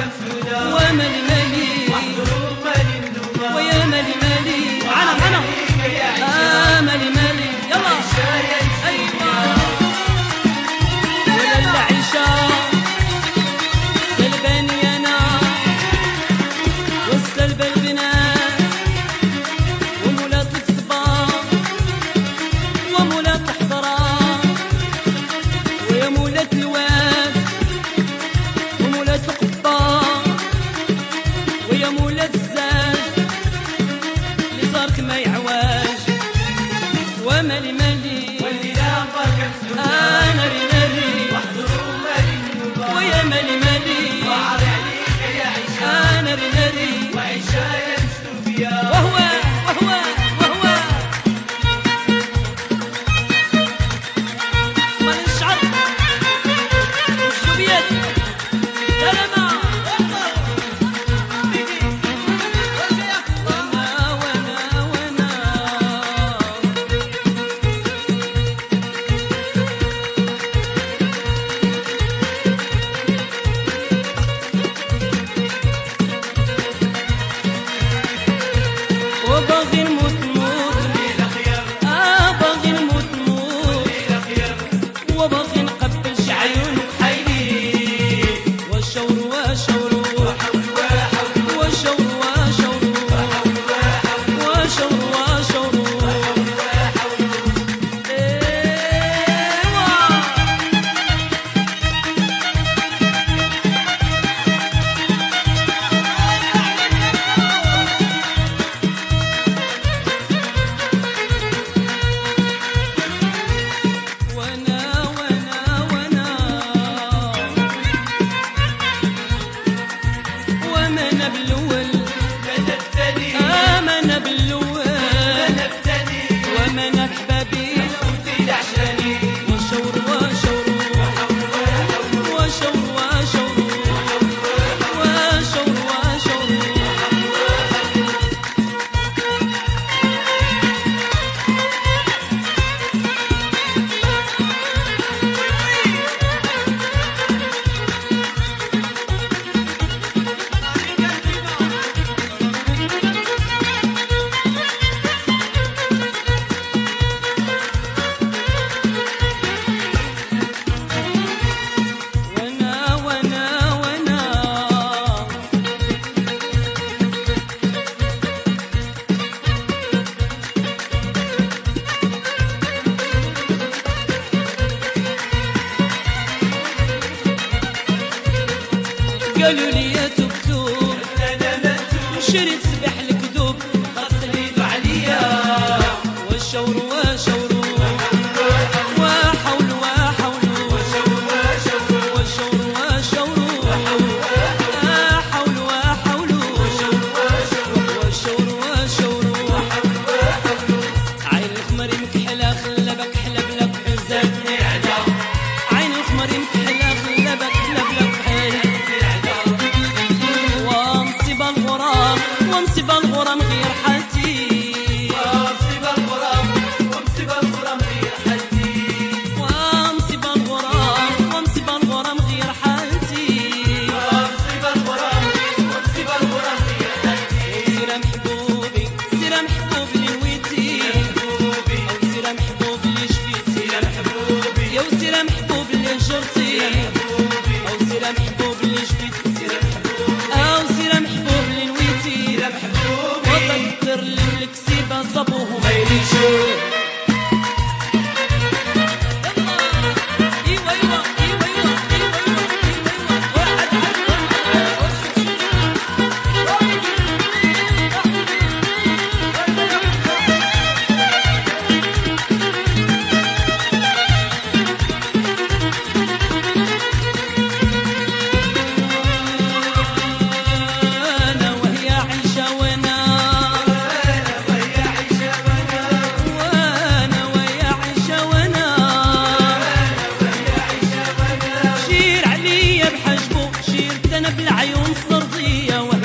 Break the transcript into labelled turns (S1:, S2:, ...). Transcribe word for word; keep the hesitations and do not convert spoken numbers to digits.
S1: ومالي مالي ويا مالي مالي انا انا آه مالي مالي يلا ايوه ولا العيشه سلباني انا والسلب البنات ومولات الصباح ومولات الحضرات ويا مولات الواد ومولات القباط ويا مولات الزاج اللي صارك ما يعواج ومالي مالي انا ناري ناري ويا مالي مالي انا ناري ناري وهو وهو وهو مال الشعر والشوبيات سلامة وانا وانا وانا وباغي نموت نموت اه باغي نموت نموت وباغي نقبل عيونك حيلي والشور وشور وشور وشور وشور وشور ايوا وانا وانا وانا وما انا بالاول آه ما انا بالاول وما انا بحبابي وشور وشور وشور وشور وشور وشور وانا وانا وانا قالوا لي يا تبتوب شريت سبح الكذوب خليتوا عليا والشور وشور وحول وحول والشور وشور آه حول وحول والشور وشور عين الخمر مكحلة خلبك حلب لك حزتني عدا عين الخمر مكحلة خلبك حلب لك حزتني ومصيب الغرام ومصيب الغرام غير حالتي ومصيب الغرام ومصيب الغرام غير حالتي ومصيب الغرام ومصيب الغرام غير حالتي ومصيب الغرام ومصيب الغرام غير حالتي سير محبوبي سير محبوبي اللي نويتي محبوبي سير محبوبي اللي شفيتي سير محبوبي يا سير محبوبي اللي جرتي محبوبي او سير محبوبي اللي شفيتي سير محبوبي او سير محبوبي اللي نويتي سير محبوبي وطير للكسيبه صابوهم ما يريشوا ايوه ايوه ايوه ايوه ايوه واحد انا وهي عيشه وانا وانا ويا عيشه وانا شير عليا بحجبه شيرت انا بالعيون الصرضيه